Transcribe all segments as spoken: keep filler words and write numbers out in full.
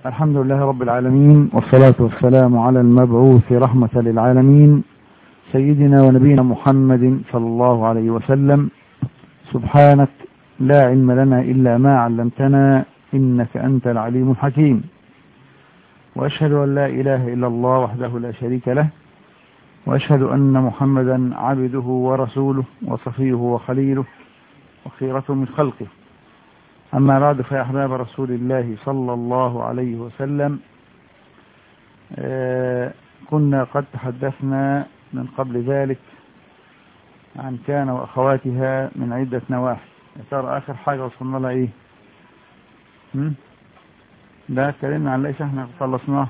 الحمد لله رب العالمين، والصلاة والسلام على المبعوث رحمة للعالمين سيدنا ونبينا محمد صلى الله عليه وسلم. سبحانك لا علم لنا إلا ما علمتنا إنك أنت العليم الحكيم، وأشهد أن لا إله إلا الله وحده لا شريك له، وأشهد أن محمدا عبده ورسوله وصفيه وخليله وخيرته من خلقه. أما بعد، فيا أحباب رسول الله صلى الله عليه وسلم، آه كنا قد تحدثنا من قبل ذلك عن كان وأخواتها من عدة نواحي. يا ترى آخر حاجة وصلنا لها إيه؟ هم؟ لا اتكلمنا عن ليس احنا خلصناه.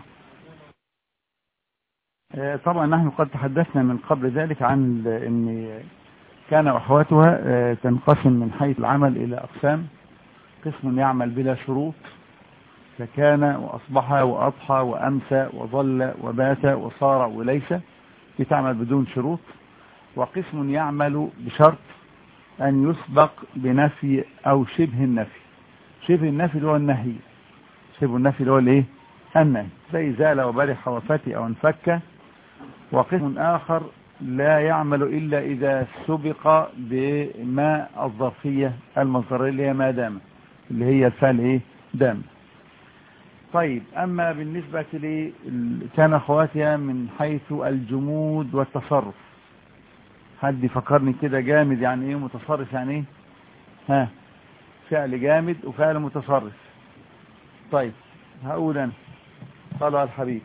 آه طبعا نحن قد تحدثنا من قبل ذلك عن أن كان وأخواتها آه تنقسم من حيث العمل إلى أقسام. قسم يعمل بلا شروط فكان وأصبح وأضحى وأمسى وظل وبات وصار وليس، بتعمل بدون شروط. وقسم يعمل بشرط أن يسبق بنفي أو شبه النفي. شبه النفي اللي هو النهي، شبه النفي اللي هو الايه؟ النهي، زي زال وبرح وفتي أو انفك. وقسم آخر لا يعمل إلا إذا سبق بما الظرفية المصدرية اللي هي ما دام، اللي هي الفعل ايه؟ دام. طيب، اما بالنسبة لي كان اخواتها من حيث الجمود والتصرف. حد يفكرني كده، جامد يعني ايه؟ متصرف يعني ايه؟ ها، فعل جامد وفعل متصرف. طيب هقول انا، قالوا الحبيب: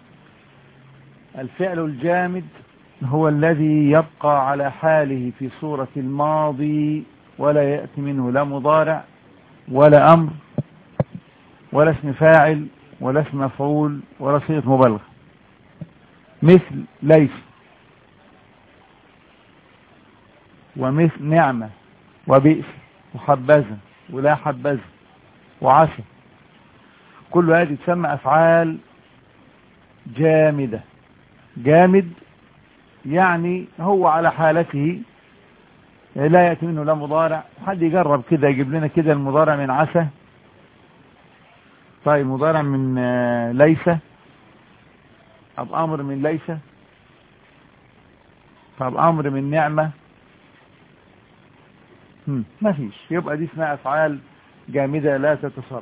الفعل الجامد هو الذي يبقى على حاله في صورة الماضي، ولا يأتي منه لا مضارع ولا أمر ولا اسم فاعل ولا اسم مفعول ولا صيغة مبالغة، مثل ليس ومثل نعمة وبئس وحبذا ولا حبذا وعسى. كل هذه تسمى أفعال جامدة. جامد يعني هو على حالته، لا يأتي منه لا مضارع. حد يجرب كده يجيب لنا كده المضارع من عسى؟ طيب، مضارع من ليس؟ طب أمر من ليس؟ طب أمر من نعمة؟ ما فيش. يبقى دي اسمها أفعال جامدة لا تتصرف.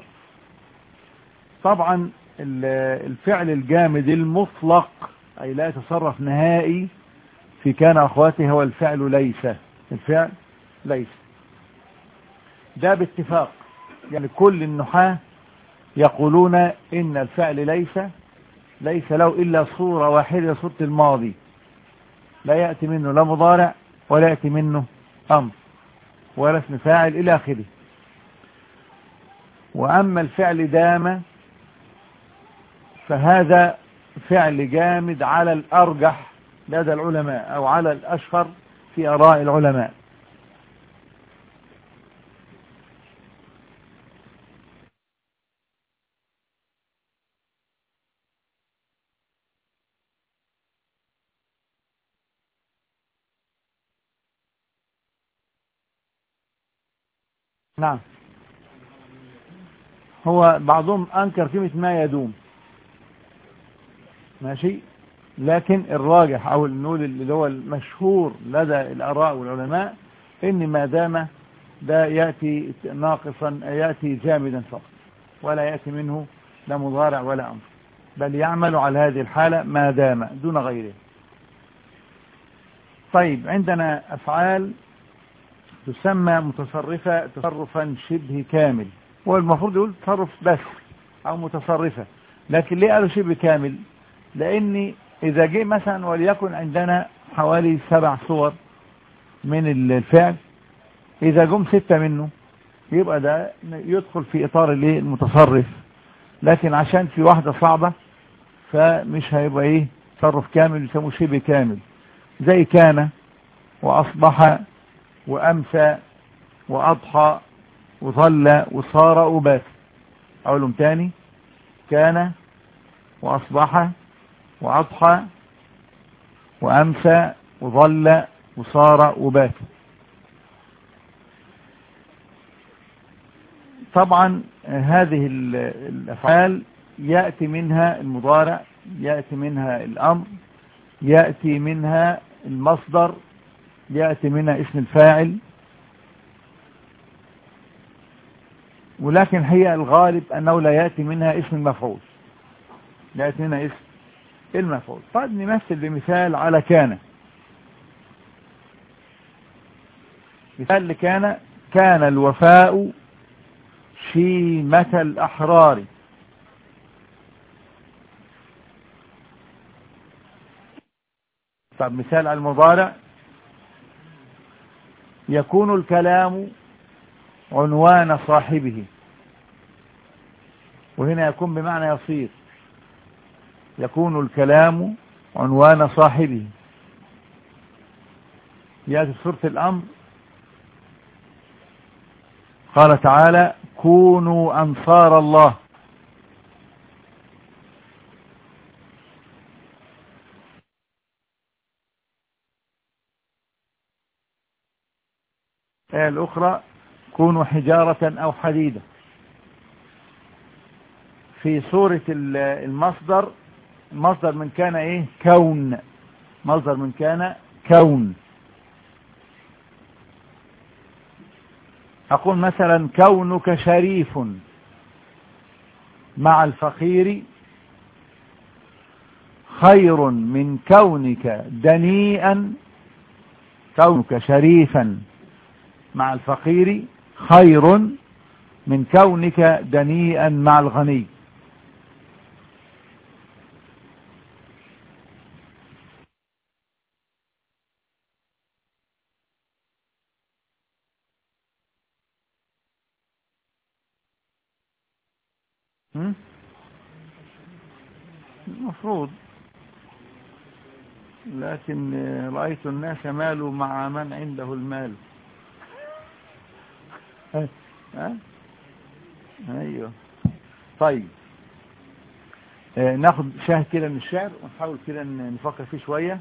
طبعا الفعل الجامد المطلق أي لا يتصرف نهائي في كان أخواته هو الفعل ليس. الفعل ليس ده باتفاق، يعني كل النحاة يقولون إن الفعل ليس ليس له إلا صورة واحدة، صورة الماضي، لا يأتي منه لا مضارع ولا يأتي منه أمر ولا اسم فاعل إلى آخره. وأما الفعل دام فهذا فعل جامد على الأرجح لدى العلماء، أو على الأشهر في آراء العلماء. نعم، هو بعضهم أنكر كلمة ما يدوم، ماشي، لكن الراجح أو النول اللي هو المشهور لدى الآراء والعلماء إن ما دام ده يأتي ناقصا، يأتي جامدا فقط، ولا يأتي منه لا مضارع ولا أمر، بل يعمل على هذه الحالة ما دام دون غيره. طيب، عندنا أفعال تسمى متصرفة تصرفا شبه كامل، والمفروض يقول تصرف بس أو متصرفة، لكن ليه قالوا شبه كامل؟ لأن إذا جه مثلا وليكن عندنا حوالي سبع صور من الفعل، إذا جم ستة منه يبقى ده يدخل في إطار المتصرف، لكن عشان في واحدة صعبة فمش هيبقى إيه تصرف كامل، يسموه شبه كامل، زي كان وأصبح وأمسى وأضحى وظل وصار وبات. أقولهم تاني: كان وأصبح وأضحى وأمسى وظل وصار وبات. طبعا هذه الأفعال يأتي منها المضارع، يأتي منها الأمر، يأتي منها المصدر، يأتي منها اسم الفاعل، ولكن هي الغالب أنه لا يأتي منها اسم المفعول، لا يأتي منها اسم المفعول. طيب نمثل بمثال على كان. مثال لكان: كان الوفاء شيمة الأحرار. طب مثال على المضارع: يكون الكلام عنوان صاحبه، وهنا يكون بمعنى يصير. يكون الكلام عنوان صاحبه. يأتي في سورة الأمر قال تعالى: كونوا أنصار الله. الآية الأخرى: كونوا حجارة أو حديدة. في سورة المصدر، المصدر من كان إيه؟ كون. مصدر من كان كون. أقول مثلا: كونك شريف مع الفقير خير من كونك دنيئا. كونك شريفا مع الفقير خير من كونك دنيئا مع الغني. المفروض، لكن رأيت الناس مالوا مع من عنده المال. ها؟ ايوه. طيب آه ناخد شاهد كده من الشعر ونحاول كده نفكر فيه شوية.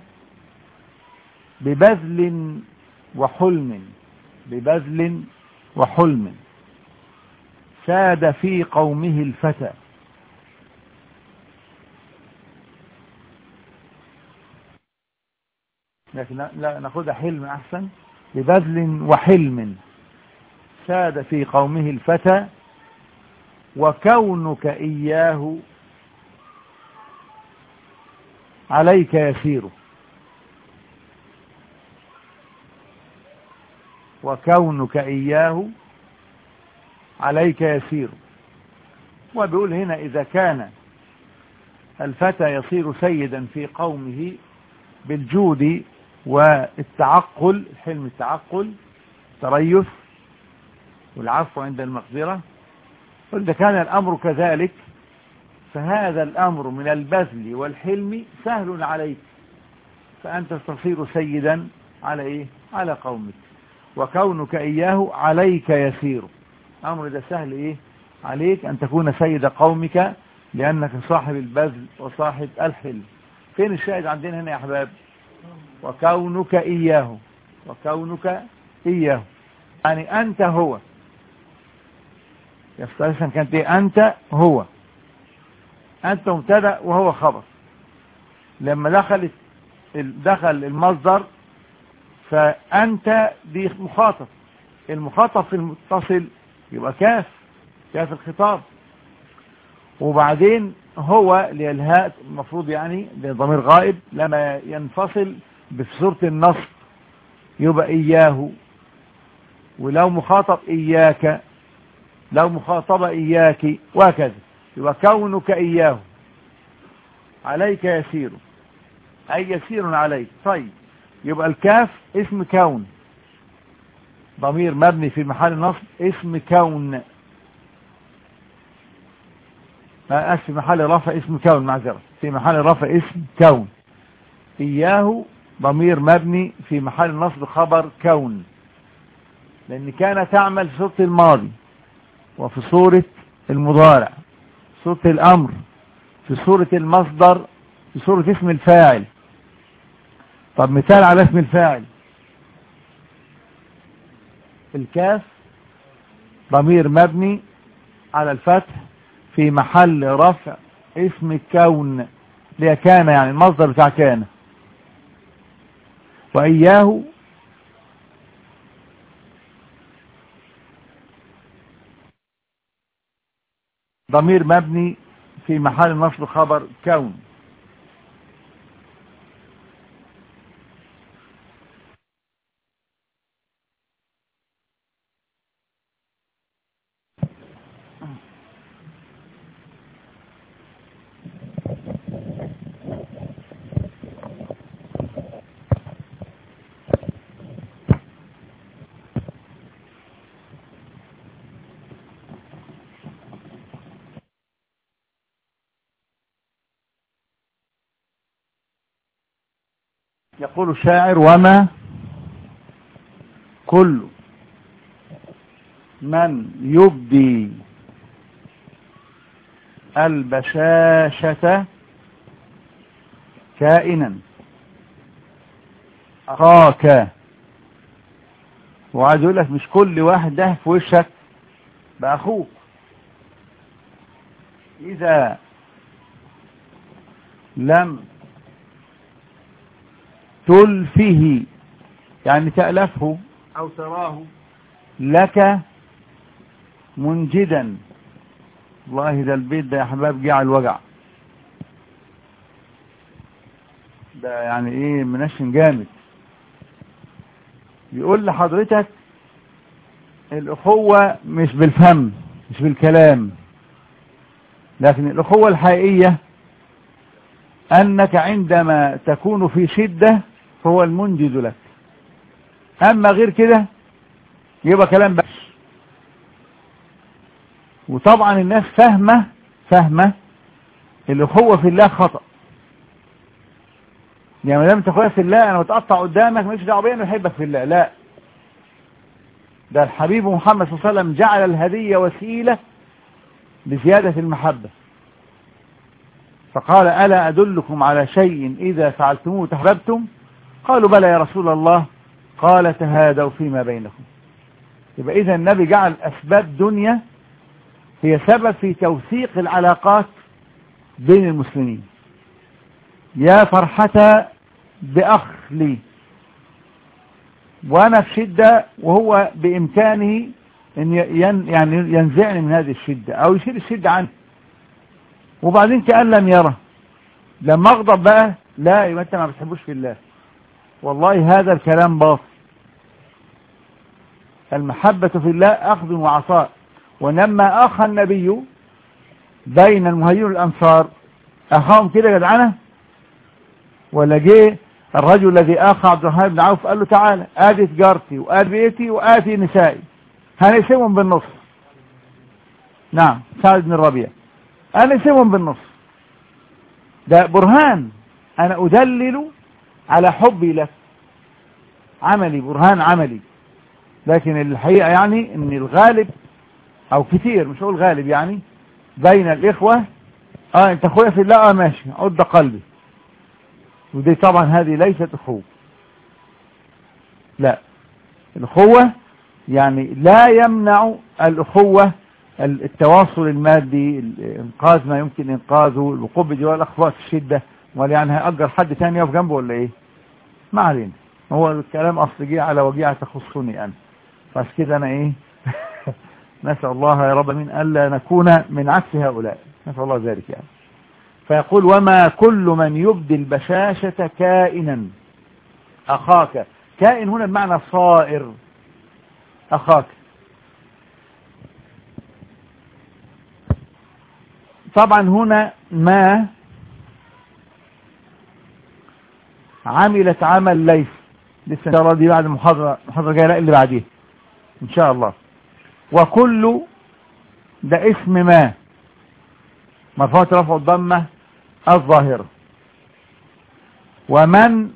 ببذل وحلم، ببذل وحلم ساد في قومه الفتى. لكن لا، ناخدها حلم احسن. ببذل وحلم ساد في قومه الفتى، وكونك إياه عليك يسير. وكونك إياه عليك يسير. وبيقول هنا: إذا كان الفتى يصير سيدا في قومه بالجود والتعقل، الحلم التعقل، تريث والعفو عند المقدرة، وإذا كان الأمر كذلك فهذا الأمر من البذل والحلم سهل عليك، فأنت تصير سيدا على إيه؟ على قومك. وكونك إياه عليك يسير. أمر ده سهل إيه؟ عليك أن تكون سيد قومك، لأنك صاحب البذل وصاحب الحلم. فين الشاهد عندنا هنا يا أحباب؟ وكونك إياه. وكونك إياه يعني أنت هو. يستلزم كانت إيه؟ أنت هو. أنت مبتدأ وهو خبر. لما دخل دخل المصدر فأنت دي مخاطب. المخاطب في المتصل يبقى كاف، كاف الخطاب. وبعدين هو للهاء المفروض يعني ضمير غائب، لما ينفصل بصورة النصب يبقى إياه. ولو مخاطب إياك، لو مخاطبة إياك، وهكذا. يبقى كونك إياه عليك يسير، أي يسير عليك. طيب يبقى الكاف اسم كون، ضمير مبني في محل نصب اسم كون، ما في محل رفع اسم كون، معذرة، في محل رفع اسم كون. إياه ضمير مبني في محل نصب خبر كون، لأن كان تعمل في صورة الماضي وفي صورة المضارع، صورة الأمر، في صورة المصدر، في صورة اسم الفاعل. طب مثال على اسم الفاعل: الكاف ضمير مبني على الفتح في محل رفع اسم الكون اللي كان، يعني المصدر بتاع كان. وإياه ضمير مبني في محل نصب خبر كون. يقول الشاعر: وما كل من يبدي البشاشة كائنا أخاك. وعايز يقول لك مش كل واحد ده في وشك بأخوك، إذا لم تلفه يعني تألفه أو تراه لك منجدا. والله ده البيت ده يا حباب جه على الوجع ده، يعني ايه منشن جامد. يقول لحضرتك الأخوة مش بالفم مش بالكلام، لكن الأخوة الحقيقية أنك عندما تكون في شدة فهو المنجد لك، أما غير كده يبقى كلام بس. وطبعا الناس فاهمة فاهمة الأخوة في الله خطأ. يعني ما دام انت اخويا في الله انا متقطع قدامك ماليش دعوه بيا، انا بحبك في الله. لا، ده الحبيب محمد صلى الله عليه وسلم جعل الهدية وسيلة لزيادة المحبة، فقال: ألا أدلكم على شيء إذا فعلتموه تحببتم؟ قالوا: بلى يا رسول الله. قال: تهادوا فيما بينكم. يبقى إذا النبي جعل أسباب دنيا هي سبب في توثيق العلاقات بين المسلمين. يا فرحة بأخ لي وأنا في شدة وهو بإمكانه أن يعني ينزعني من هذه الشدة أو يشيل الشدة عني، وبعدين كأن لم يره. لما أغضب بقى لا يبقى أنت ما بتحبوش في الله. والله هذا الكلام باطل. المحبة في الله أخذ وعطاء. ولما أخى النبي بين المهاجرين والأنصار أخاهم كده جدعنة، ولا جه الرجل الذي آخى عبد الرحمن بن عوف قال له: تعالى آدي تجارتي وآدي بيتي وآتي نسائي هنقسمهم بالنص. نعم، سعد بن الربيع هنقسمهم بالنص. ده برهان، أنا أدلل على حبي لك، عملي، برهان عملي. لكن الحقيقة يعني ان الغالب او كتير، مش هقول غالب، يعني بين الاخوة اه انت اخويا في الله، اه ماشي عد قلبي، ودي طبعا هذه ليست اخوة. لا، الاخوة يعني لا يمنع الاخوة التواصل المادي، انقاذ ما يمكن انقاذه، الوقوف بجوار الاخوات في الشدة. ولا يعني هيأجر حد تاني يقف جنبه ولا ايه؟ ما علينا، هو الكلام اصل جه على وجيعة تخصني انا، بس كده انا ايه نسأل الله يا رب من ألا نكون من عكس هؤلاء، نسأل الله ذلك يعني. فيقول: وما كل من يبدي البشاشة كائنا أخاك. كائن هنا بمعنى صائر، أخاك. طبعا هنا ما عملت عمل ليس، لسه إن شاء الله دي بعد المحاضرة المحاضرة جاية، لا اللي بعديها إن شاء الله. وكل ده اسم ما مرفوع رفع الضمة الظاهرة. ومن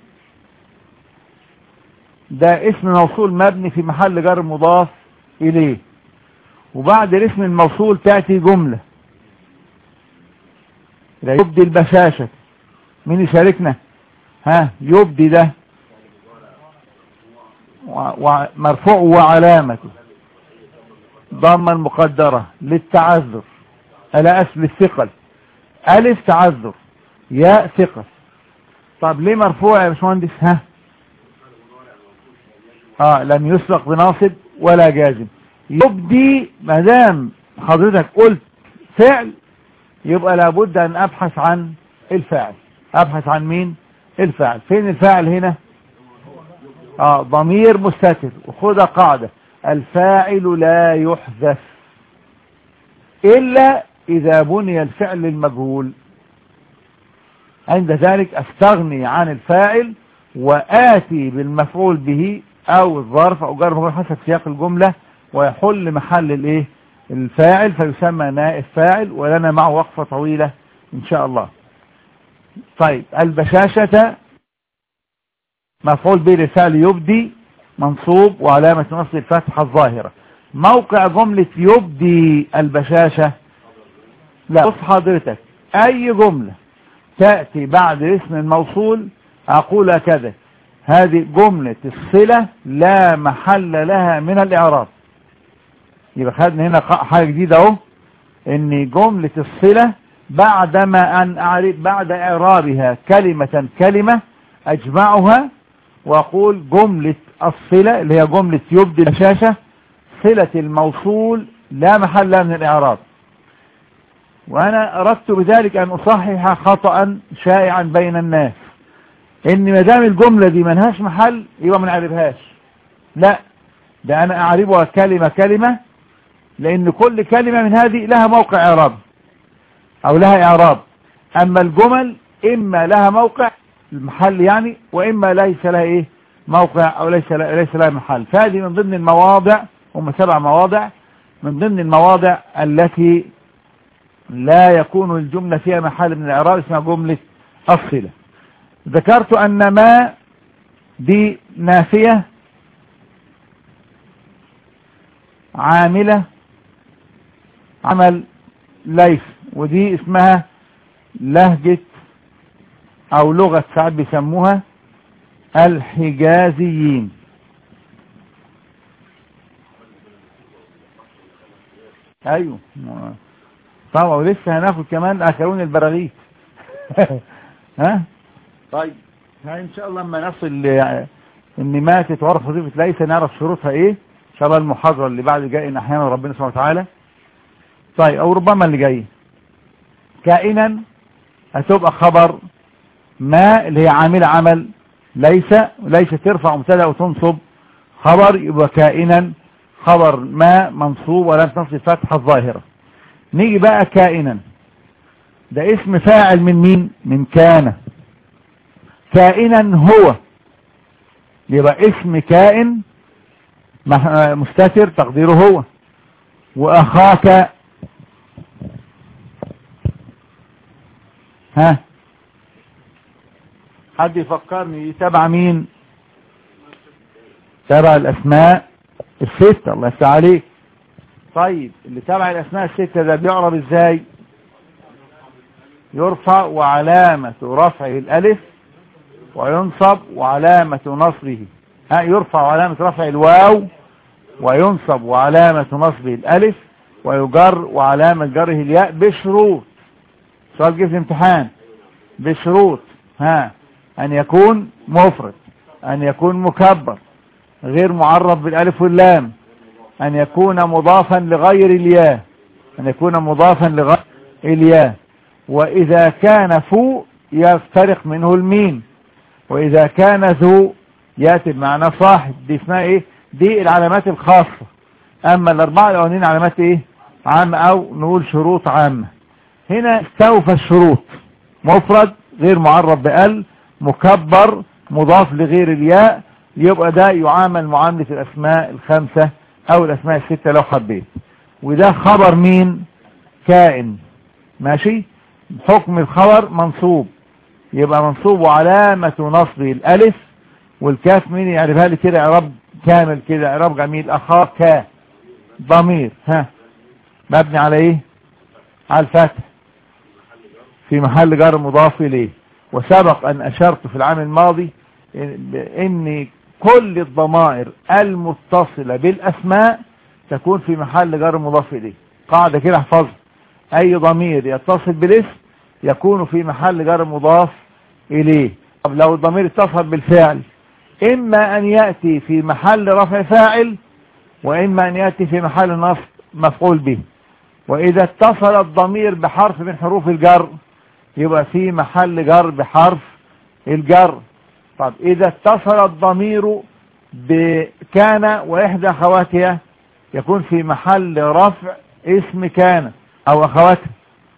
ده اسم موصول مبني في محل جر مضاف إليه، وبعد الاسم الموصول تأتي جملة يبدي البشاشة. مين يشاركنا؟ ها، يبدي ده مرفوع وعلامته ضمة المقدرة للتعذر على أسل الثقل. ألف تعذر، ياء ثقة. طب ليه مرفوع يا باشمهندس؟ ها اه لم يسبق بناصب ولا جازم. يبدي ما دام حضرتك قلت فعل يبقى لابد ان ابحث عن الفاعل. ابحث عن مين؟ الفاعل. فين الفاعل هنا؟ اه ضمير مستتر. وخذ قاعدة الفاعل لا يحذف الا اذا بني الفعل المجهول. عند ذلك استغني عن الفاعل وآتي بالمفعول به او الظرف او جر مجرور حسب سياق الجملة ويحل محل الايه الفاعل فيسمى نائب فاعل، ولنا معه وقفة طويلة ان شاء الله. طيب البشاشة مفعول به للفعل يبدي منصوب وعلامة نصب الفتحة الظاهرة. موقع جملة يبدي البشاشة، لا بص حضرتك اي جملة تأتي بعد اسم الموصول اقول كذا هذه جملة الصلة لا محل لها من الاعراب. يبقى خدنا هنا حاجة جديدة اهو، ان جملة الصلة بعدما ان اعرف بعد اعرابها كلمة كلمة اجمعها واقول جملة الصلة اللي هي جملة يبدي البشاشة صلة الموصول لا محل لها من الاعراب. وانا اردت بذلك ان اصحح خطأ شائعا بين الناس، ان ما دام الجملة دي منهاش محل يبقى ما نعربهاش. لا، ده انا اعربها كلمة كلمة، لان كل كلمة من هذه لها موقع اعراب او لها اعراب. اما الجمل اما لها موقع المحل يعني، واما ليس لها ايه موقع او ليس لها, ليس لها محل. فهذه من ضمن المواضع، هم سبع مواضع من ضمن المواضع التي لا يكون الجملة فيها محل من الاعراب اسمها جملة الصلة. ذكرت ان ما دي نافية عاملة عمل ليس، ودي اسمها لهجة او لغة ساعات بيسموها الحجازيين. ايوه طبعا، ولسه هناخد كمان اكلون البراغيث. ها طيب ان شاء الله لما نصل ان ما تتعرف وظيفة ليس نعرف شروطها ايه ان شاء الله المحاضرة اللي بعد جاي احيانا ربنا سبحانه وتعالى. طيب او ربما اللي جاي كائنا هتبقى خبر ما اللي هي عامل عمل ليس، وليس ترفع مبتدا وتنصب خبر، يبقى كائنا خبر ما منصوب ولا تنصب الفتحة الظاهرة. نيجي بقى كائنا ده اسم فاعل من مين؟ من كان. كائنا هو، يبقى اسم كائن مستتر تقديره هو. واخاك ها حد يفكرني تبع مين؟ تبع الاسماء الستة. الله يفتح عليك. طيب اللي تبع الاسماء الستة ده بيعرب ازاي؟ يرفع وعلامة رفعه الالف وينصب وعلامة نصبه ها يرفع وعلامة رفعه الواو وينصب وعلامة نصبه الالف ويجر وعلامة جره الياء بشروط. سؤال جه في الامتحان بشروط ها ان يكون مفرد، ان يكون مكبر غير معرف بالالف واللام، ان يكون مضافا لغير الياء، ان يكون مضافا لغير الياء، واذا كان فوق يفترق منه الميم، واذا كان ذو ياتي بمعنى صاحب. دي اسمها ايه؟ دي العلامات الخاصة. اما الاربعة الاولانيين علامات ايه؟ عامة او نقول شروط عامة. هنا استوفى الشروط، مفرد غير معرف بال، مكبر مضاف لغير الياء، يبقى ده يعامل معاملة الاسماء الخمسة او الاسماء الستة لو حبيت. وده خبر مين؟ كائن. ماشي. حكم الخبر منصوب، يبقى منصوب وعلامة نصبه الالف والكاف. مين يعرفها لي كده اعراب كامل كده اعراب جميل؟ اخاك ضمير ها مبني على ايه؟ على الفتح في محل جر مضاف اليه. وسبق ان اشرت في العام الماضي ان كل الضمائر المتصلة بالاسماء تكون في محل جر مضاف اليه. قاعدة كده احفظها، اي ضمير يتصل بالاسم يكون في محل جر مضاف إليه. طب لو الضمير اتصل بالفعل إما أن يأتي في محل رفع فاعل وإما أن يأتي في محل نصب مفعول به. وإذا اتصل الضمير بحرف من حروف الجر يبقى في محل جر بحرف الجر. طب إذا اتصل الضمير بكان وإحدى أخواتها يكون في محل رفع اسم كان أو أخواتها.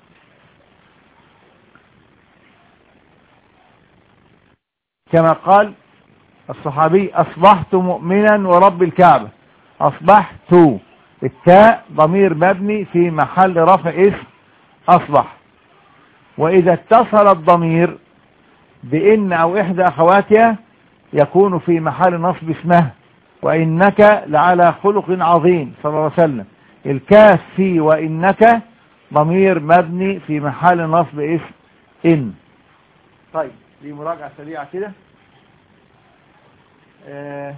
كما قال الصحابي أصبحت مؤمنا ورب الكعبة. أصبحت التاء ضمير مبني في محل رفع اسم أصبح. وإذا اتصل الضمير بإن أو إحدى أخواتها يكون في محل نصب اسمها وإنك لعلى خلق عظيم صلى الله عليه وسلم. الكاف في وإنك ضمير مبني في محل نصب اسم إن. طيب دي مراجعة سريعة كده. آه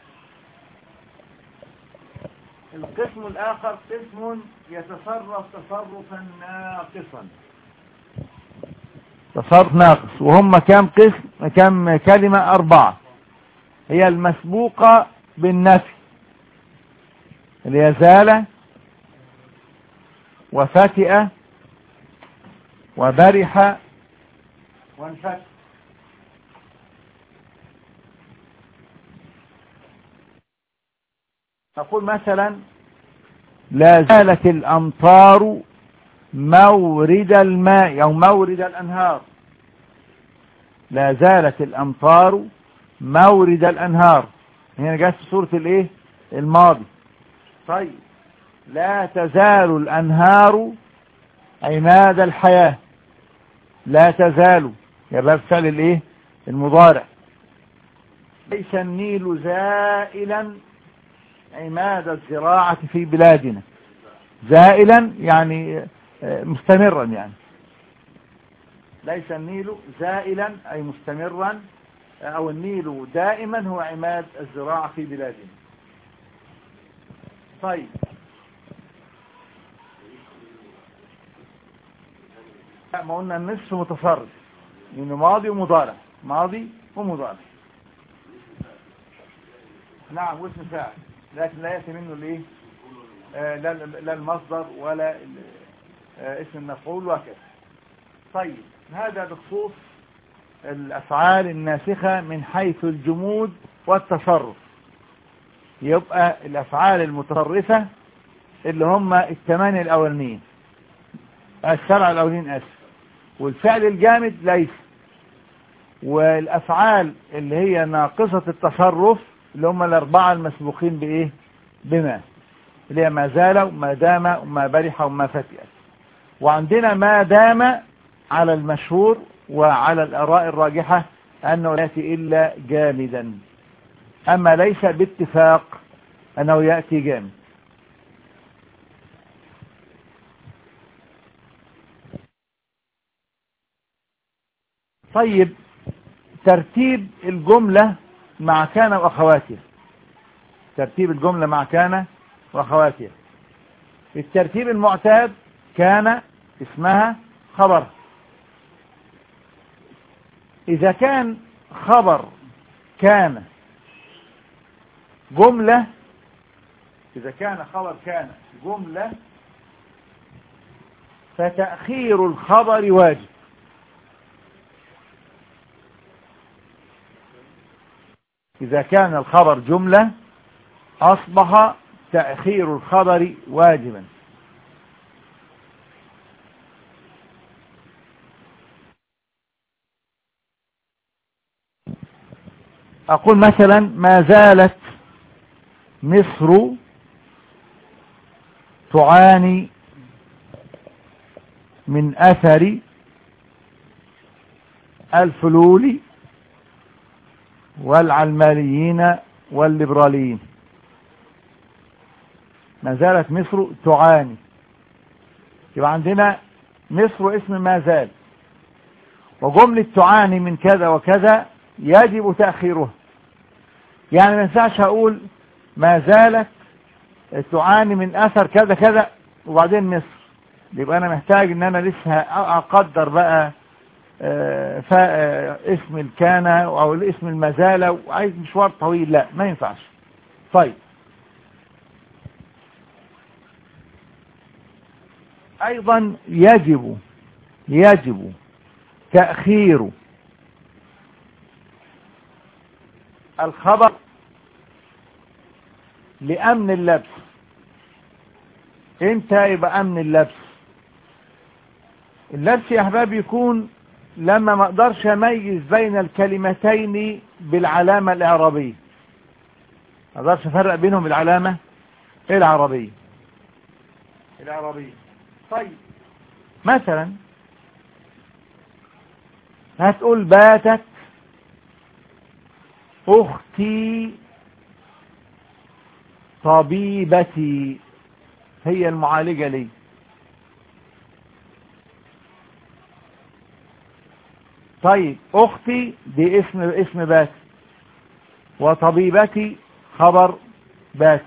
القسم الآخر قسم يتصرف تصرفا ناقصا. تصرف ناقص وهم كم قسم كم كلمة؟ أربعة. هي المسبوقة بالنفي اللي هي زال وفتئ وبرح وانفتح. نقول مثلا لا زالت الأمطار مورد الماء أو مورد الأنهار. لا زالت الأمطار مورد الأنهار. هنا جاءت في سورة الايه الماضي. طيب لا تزال الأنهار عماد الحياة. لا تزال يا باب فعل الايه المضارع. ليس النيل زائلا عماد الزراعة في بلادنا. زائلا يعني مستمرا، يعني ليس النيل زائلا أي مستمرا، أو النيل دائما هو عماد الزراعة في بلادنا. طيب ما قلنا النصف متصرف من ماضي ومضارع. ماضي ومضارع نعم واسم فاعل، لكن لا يأتي منه الايه آه لا, لا المصدر ولا آه اسم المفعول وكذا. طيب هذا بخصوص الأفعال الناسخة من حيث الجمود والتصرف. يبقى الأفعال المتصرفة اللي هم الثمانية الأولين السبع الأولين أسف، والفعل الجامد ليس، والأفعال اللي هي ناقصة التصرف اللي هم الأربعة المسبوقين بإيه بما، اللي هي ما زال وما دام وما برح وما فتئ. وعندنا ما دام على المشهور وعلى الآراء الراجحة أنه لا يأتي إلا جامدا، أما ليس باتفاق أنه يأتي جامد. طيب ترتيب الجملة مع كان وأخواتها. ترتيب الجملة مع كان وأخواتها. الترتيب المعتاد كان اسمها خبر. إذا كان خبر كان جملة إذا كان خبر كان جملة فتأخير الخبر واجب. إذا كان الخبر جملة أصبح تأخير الخبر واجبا. أقول مثلا ما زالت مصر تعاني من أثر الفلول والعلمانيين والليبراليين. ما زالت مصر تعاني، يبقى عندنا مصر اسم ما زال، وجملة تعاني من كذا وكذا يجب تأخيرها. يعني ما ينفعش أقول ما زالت تعاني من أثر كذا كذا وبعدين مصر، يبقى انا محتاج ان انا لسه اقدر بقى آه آه اسم الكان او الاسم المزالة، وعايز مشوار طويل، لا ما ينفعش. طيب ايضا يجب يجب تأخير الخبر لأمن اللبس. امتى يبقى أمن اللبس؟ اللبس يا احباب يكون لما ما اقدرش اميز بين الكلمتين بالعلامة الاعرابية، ما اقدرش افرق بينهم بالعلامة العربية العربية طيب مثلا هتقول باتت اختي طبيبتي، هي المعالجة لي. طيب اختي دي اسم اسم بات، وطبيبتي خبر بات.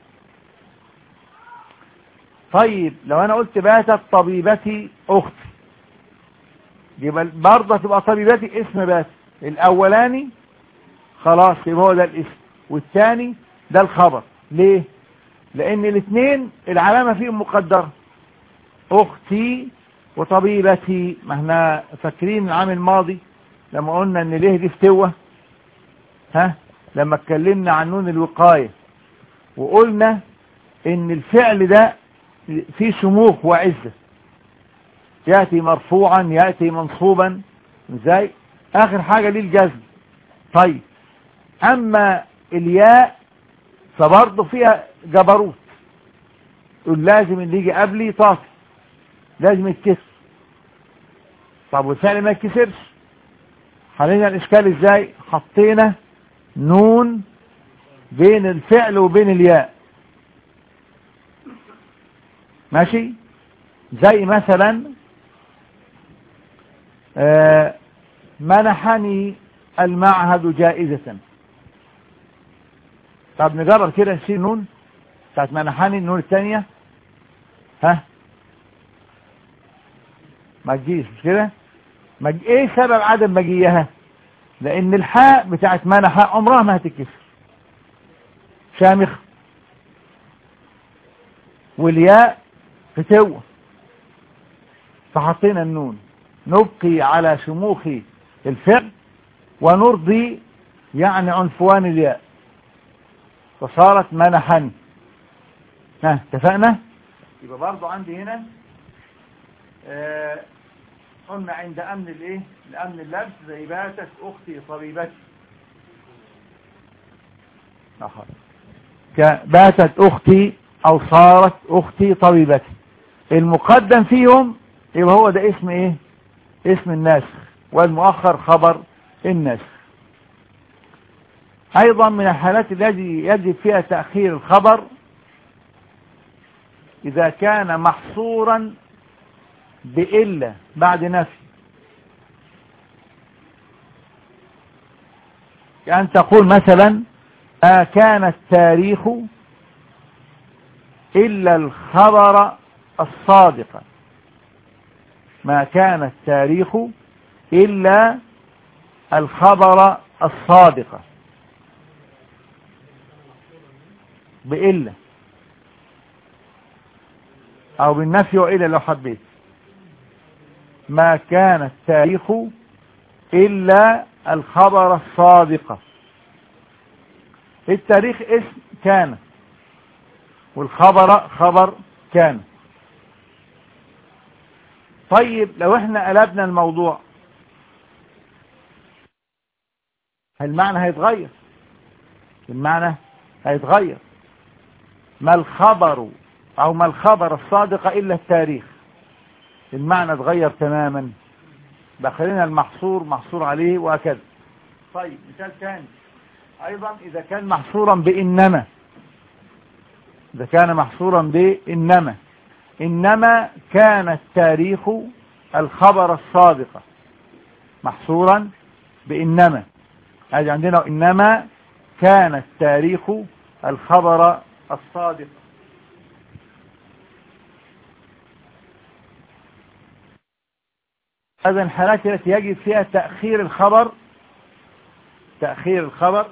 طيب لو انا قلت باتت طبيبتي اختي، يبقى برضه تبقى طبيبتي اسم بات، الاولاني خلاص يبقى هو ده الاسم، والثاني ده الخبر. ليه؟ لان الاثنين العلامة فيهم مقدرة، اختي وطبيبتي. ما احنا فاكرين العام الماضي لما قلنا ان ليه دي فتوة، ها لما اتكلمنا عن نون الوقاية وقلنا ان الفعل ده فيه شموخ وعزة، يأتي مرفوعا يأتي منصوبا، ازاي؟ اخر حاجة ليه الجزم. طيب اما الياء فبرضه فيها جبروت، يقول لازم اللي يجي قبلي طاف، لازم يتكسر. طب والفعل ما يتكسرش، حلينا الاشكال ازاي؟ حطينا نون بين الفعل وبين الياء، ماشي؟ زي مثلا آه منحني المعهد جائزة. طب نجرب كده نشيل نون بتاعت منحني، النون الثانية ها ما تجيش، مش كده؟ مج... ايه سبب عدم مجيها؟ لان الحاء بتاعت منحة عمرها ما هتتكسر، شامخ، والياء فتوة، فحطينا النون نبقي على شموخ الفعل ونرضي يعني عنفوان الياء، فصارت منحني. ها اتفقنا؟ يبقى برضو عندي هنا آه قلنا عند امن الايه؟ لامن اللبس زي باتت اختي طبيبتي، باتت اختي او صارت اختي طبيبتي، المقدم فيهم يبقى هو ده اسم ايه؟ اسم الناسخ، والمؤخر خبر الناسخ. ايضا من الحالات التي يجب فيها تأخير الخبر اذا كان محصورا بإلا بعد نفي، يعني تقول مثلا ما كان التاريخ إلا الخبر الصادق، ما كان التاريخ إلا الخبر الصادق بإلا أو بالنفي وإلا لو حبيت. ما كان التاريخ إلا الخبر الصادق، التاريخ اسم كان والخبر خبر كان. طيب لو احنا قلبنا الموضوع المعنى هيتغير، المعنى هيتغير. ما الخبر او ما الخبر الصادق الا التاريخ، المعنى اتغير تماما، بخلينا المحصور محصور عليه وهكذا. طيب مثال ثاني ايضا اذا كان محصورا بانما، اذا كان محصورا بانما، انما كان التاريخ الخبر الصادق، محصورا بانما، هذه عندنا انما كان التاريخ الخبر الصادق. هذا الحالات التي يجب فيها تأخير الخبر تأخير الخبر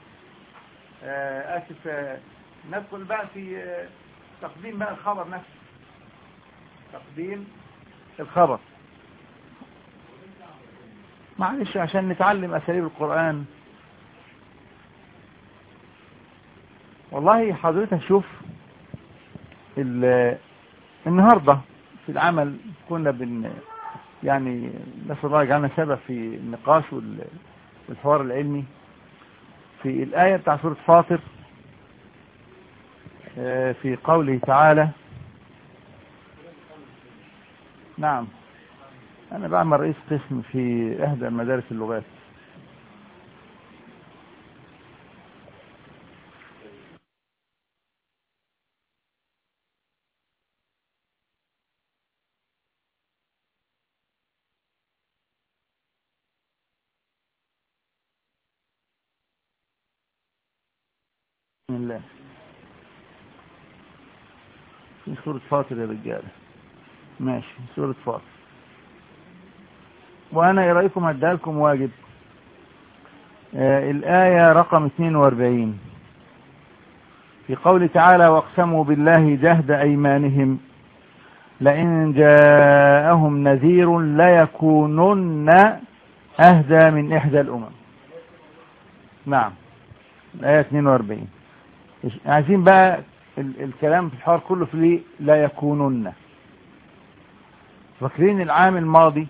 آه آسف آه ندخل بقى في آه تقديم بقى الخبر نفسه، تقديم الخبر. معلش عشان نتعلم أساليب القرآن. والله حضرتك شوف النهاردة في العمل كنا بن يعني نسأل الله يجعلنا سبب في النقاش والحوار العلمي في الآية بتاع سورة فاطر في قوله تعالى. نعم أنا بعمل رئيس قسم في إحدى مدارس اللغات. بسم الله. في سورة فاطر يا رجالة. ماشي سورة فاطر. وأنا إيه رأيكم هديها لكم واجب. آه الآية رقم اثنين وأربعين في قول تعالى واقسموا بالله جهد أيمانهم لئن جاءهم نذير ليكونن أهدى من إحدى الأمم. نعم الآية اثنين وأربعين. عايزين بقى ال الكلام في الحوار كله في ليه لا يكونن. فاكرين العام الماضي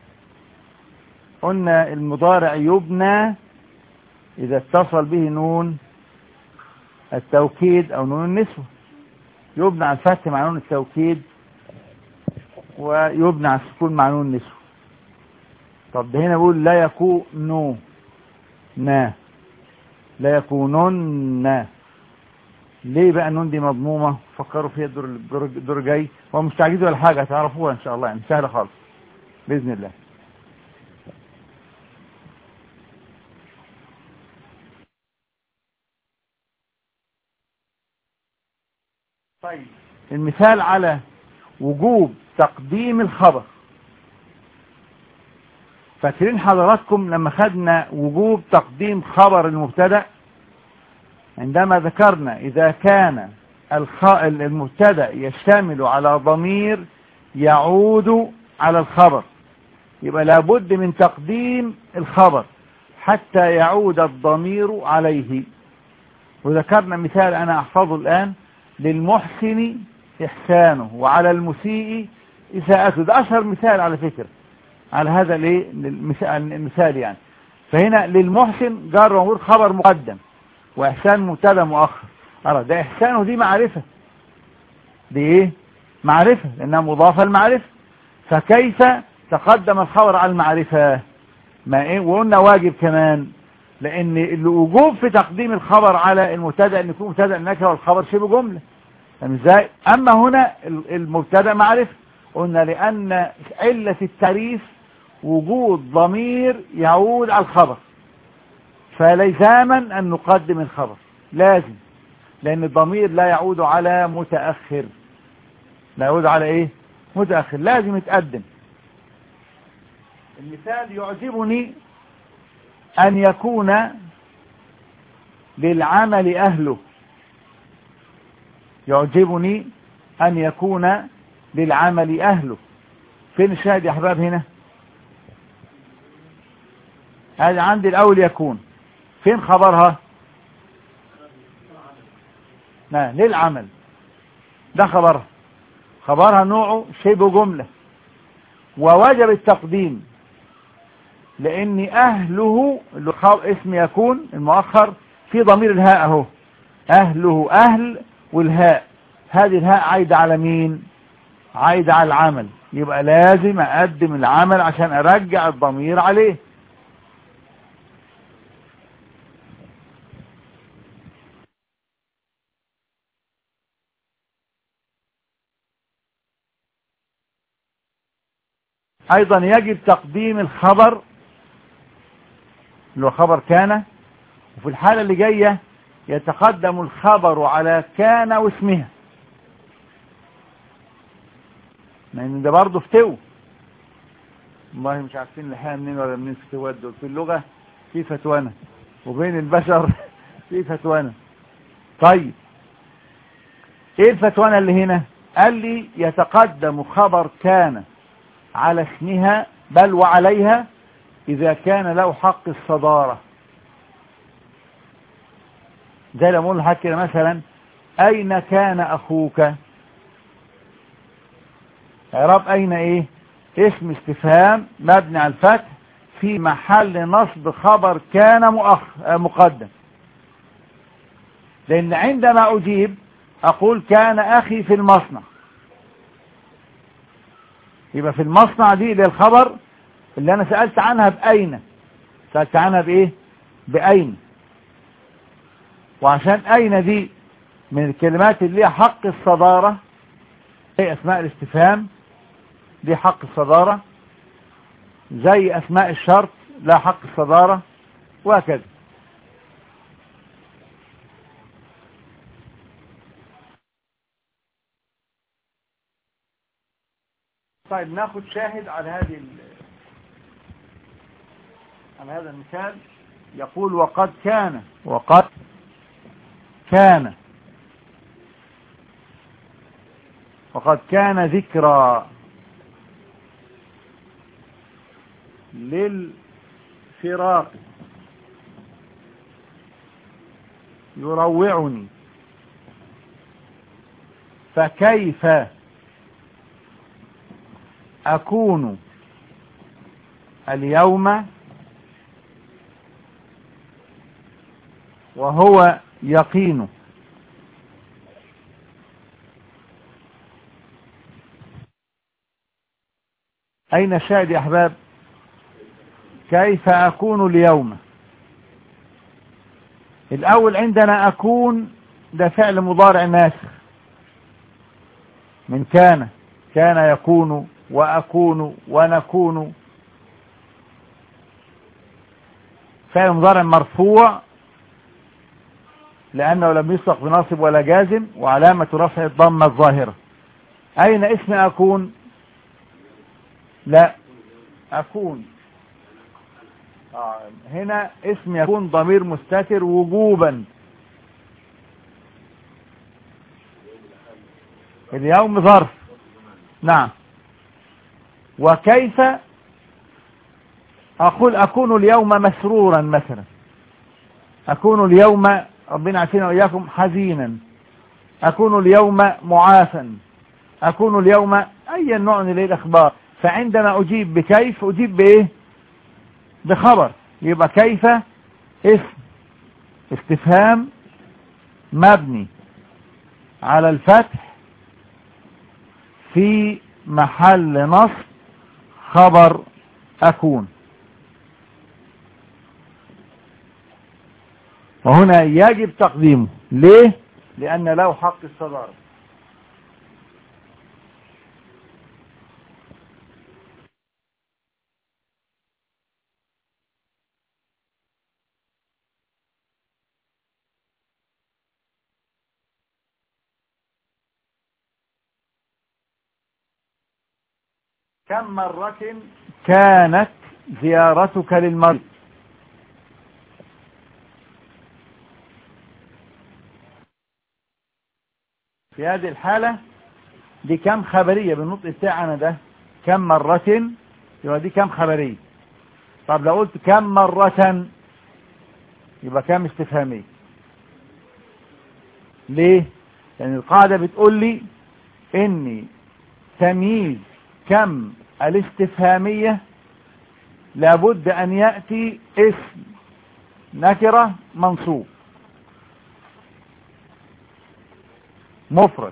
قلنا المضارع يبنى إذا اتصل به نون التوكيد أو نون النسوة، يبنى على الفتح مع نون التوكيد ويبنى على السكون مع نون النسوة. طب ده هنا بقول لا يكونوا نا لا يكونون. ليه بقى النون دي مضمومة؟ فكروا فيها الدور الدور الجاي. هو مش تعجيز ولا حاجة، هتعرفوها ان شاء الله، يعني سهلة خالص بإذن الله. طيب المثال على وجوب تقديم الخبر. فاكرين حضراتكم لما خدنا وجوب تقديم خبر المبتدأ عندما ذكرنا إذا كان المبتدأ يشتمل على ضمير يعود على الخبر يبقى لابد من تقديم الخبر حتى يعود الضمير عليه. وذكرنا مثال أنا أحفظه الآن: للمحسن إحسانه وعلى المسيء إساءته. ده أشهر مثال على فكرة على هذا الايه المثال يعني. فهنا للمحسن جار ومجرور خبر مقدم وإحسان مبتدا مؤخر. أرى ده إحسانه دي معرفة، دي إيه معرفة لأنها مضافة المعرفة، فكيف تقدم الخبر على المعرفة؟ ما إيه وقلنا واجب كمان، لأن الوجوب في تقديم الخبر على المبتدا أن يكون مبتدا نكرة والخبر شبه جملة. ازاي؟ أما هنا المبتدا معرفة، قلنا لأن علة التعريف وجود ضمير يعود على الخبر، فلزاما أن نقدم الخبر لازم، لأن الضمير لا يعود على متأخر، لا يعود على إيه متأخر، لازم يتقدم. المثال: يعجبني أن يكون للعمل أهله. يعجبني أن يكون للعمل أهله. فين الشاهد يا أحباب هنا؟ هذا عندي الأول يكون، فين خبرها؟ لا للعمل، ده خبرها، خبرها نوعه شبه جملة ووجب التقديم، لأن أهله اللي اسم يكون المؤخر في ضمير الهاء اهو، أهله أهل والهاء، هذه الهاء عايدة على مين؟ عايدة على العمل، يبقى لازم أقدم العمل عشان أرجع الضمير عليه. أيضا يجب تقديم الخبر اللي هو خبر كان، وفي الحالة اللي جاية يتقدم الخبر على كان واسمها، لأن ده برضه فتو، والله مش عارفين الحقيقة منين ولا منين في تودوا في اللغة في فتوانة وبين البشر في فتوانة. طيب ايه الفتوانة اللي هنا؟ قال لي يتقدم خبر كان على اسمها بل وعليها إذا كان له حق الصدارة. زي لما أقول لحد كده مثلا أين كان أخوك؟ إعراب أين إيه؟ اسم استفهام مبني على الفتح في محل نصب خبر كان مؤخ مقدم. لأن عندما أجيب أقول كان أخي في المصنع، يبقى في المصنع دي للخبر اللي أنا سألت عنها بأين، سألت عنها بإيه؟ بأين. وعشان أين دي من الكلمات اللي ليها حق الصدارة، زي أسماء الاستفهام دي حق الصدارة، زي أسماء الشرط لا حق الصدارة، وهكذا. طيب ناخد شاهد على هذه على هذا المثال. يقول وقد كان، وقد كان وقد كان ذكرى للفراق يروعني، فكيف أكون اليوم وهو يقين. أين الشاهد يا أحباب؟ كيف أكون اليوم. الأول عندنا أكون ده فعل مضارع ناسخ من كان، كان يكون وأكون ونكون، فعل مضارع مرفوع لأنه لم يسبق بناصب ولا جازم، وعلامة رفع الضمة الظاهرة. أين اسم أكون؟ لا أكون آه هنا اسم يكون ضمير مستتر وجوبا. اليوم ظرف، نعم. وكيف أقول أكون اليوم مسرورا مثلا، أكون اليوم ربنا عافينا وإياكم حزينا، أكون اليوم معافا، أكون اليوم أي نوع من الأخبار. فعندما أجيب بكيف أجيب بإيه؟ بخبر. يبقى كيف اسم استفهام مبني على الفتح في محل نصب خبر أكون. وهنا يجب تقديمه. ليه؟ لأن له حق الصدارة. كم مرة كانت زيارتك للمريض؟ في هذه الحالة دي كم خبرية بالنطق بتاعنا ده؟ كم مرة يبقى دي كم خبرية. طب لو قلت كم مرة يبقى كم استفهامية. ليه؟ لأن يعني القاعدة بتقول لي إني تمييز كم الاستفهامية لابد أن يأتي اسم نكرة منصوب مفرد.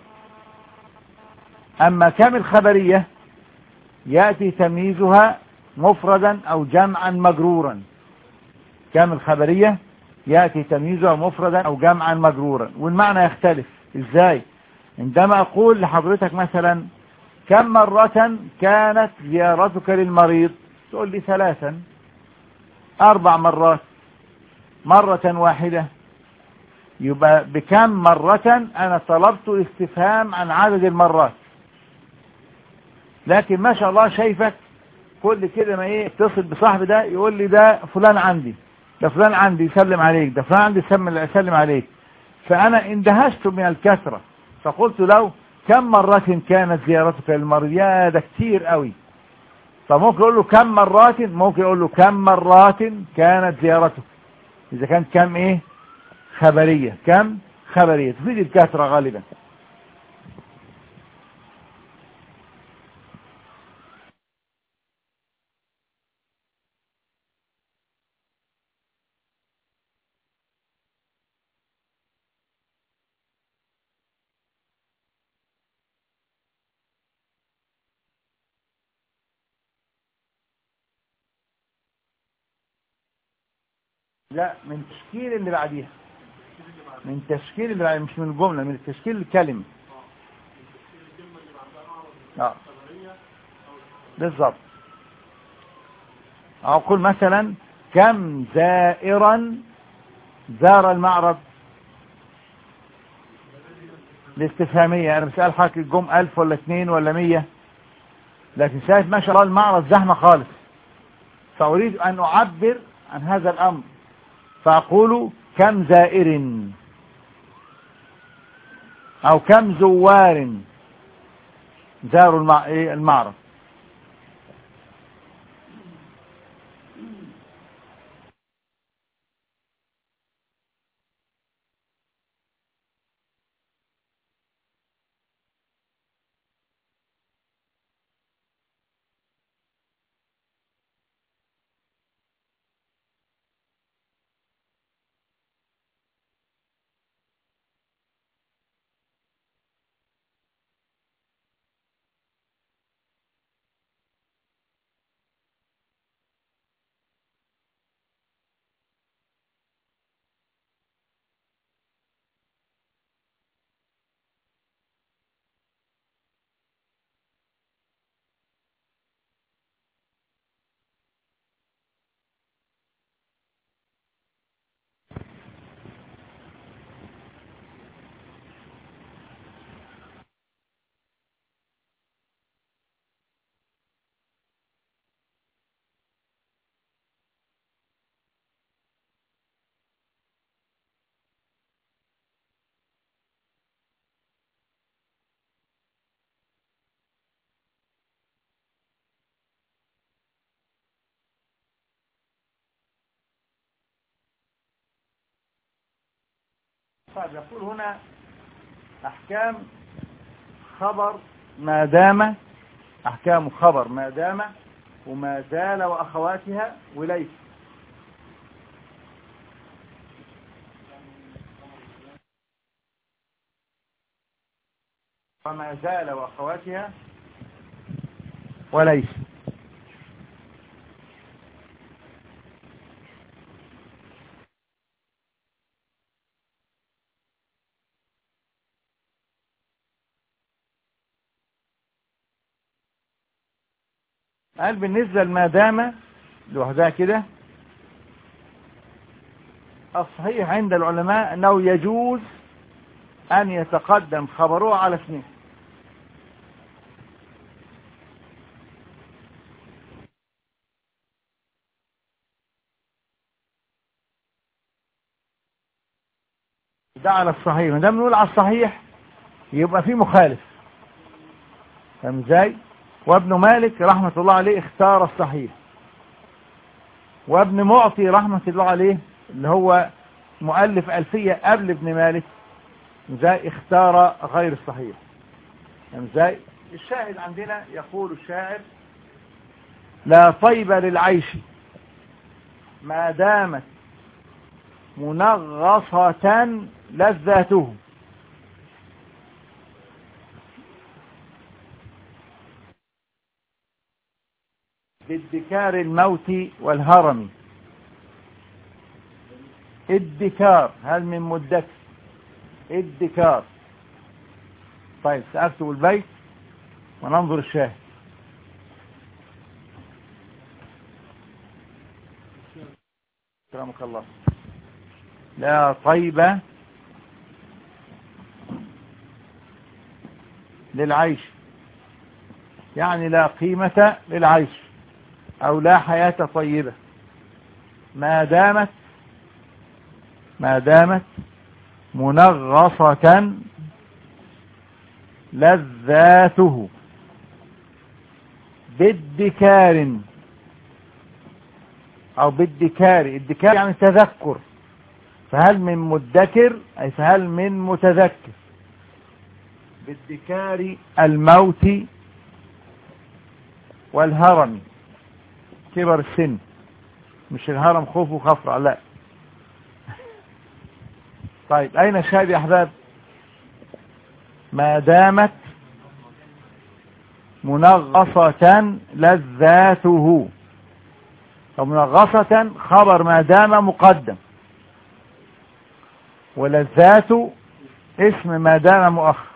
أما كم الخبرية يأتي تمييزها مفردا أو جمعا مجرورا. كم الخبرية يأتي تمييزها مفردا أو جمعا مجرورا، والمعنى يختلف. إزاي؟ عندما أقول لحضرتك مثلا كم مرة كانت زيارتك للمريض، تقول لي ثلاثا، أربع مرات، مرة واحدة. يبقى بكم مرة أنا طلبت استفهام عن عدد المرات. لكن ما شاء الله شايفك كل كده ما ايه اتصل بصاحبي ده يقول لي ده فلان عندي، ده فلان عندي يسلم عليك، ده فلان عندي يسلم عليك. فأنا اندهشت من الكثرة، فقلت له كم مرة كانت زيارتك للمريض؟ يا ده كتير قوي. فممكن اقول له كم مرات، ممكن اقول له كم مرات كانت زيارتك، اذا كانت كم ايه خبرية، كم خبرية تفيد الكثرة غالبا. لا، من تشكيل اللي بعديها، من تشكيل اللي بعديها، مش من الجملة، من تشكيل الكلمة. اه بالظبط. اقول مثلا كم زائرا زار المعرض، الاستفهامية. انا بسأل حضرتك الجم الف ولا اتنين ولا مية، لكن ساعة ما شاء الله المعرض زحمة خالص، فأريد أن أعبر عن هذا الأمر، فأقول كم زائر أو كم زوار زاروا المع... المعرض. طيب يقول هنا أحكام خبر ما دام، أحكام خبر ما دام وما زال وأخواتها وليس. وما زال وأخواتها وليس. قال بالنسبة لما دام لوحدها كده، الصحيح عند العلماء أنه يجوز أن يتقدم خبره على اثنين. ده على الصحيح، ما دام نقول على الصحيح يبقى في مخالف، فاهم ازاي؟ وابن مالك رحمة الله عليه اختار الصحيح، وابن معطي رحمة الله عليه اللي هو مؤلف ألفية قبل ابن مالك ازاي اختار غير الصحيح. فاهم ازاي؟ الشاهد عندنا يقول الشاعر لا طيب للعيش ما دامت منغصة لذاته، بادكار الموت والهرم. ادكار، هل من مدكر؟ ادكار. طيب سأكتب البيت وننظر الشاهد. سلامك الله. لا طيب للعيش، يعني لا قيمة للعيش. أو لا حياة طيبة ما دامت ما دامت منغصة لذاته بالدكار أو بالدكار. الدكار يعني تذكر، فهل من مدكر أي فهل من متذكر. بالدكار الموت والهرم كبر السن، مش الهرم خوف وخفرع لا. طيب أين الشاهد يا أحباب؟ ما دامت منغصة لذاته، ومنغصة خبر ما دام مقدم، ولذاته اسم ما دام مؤخر.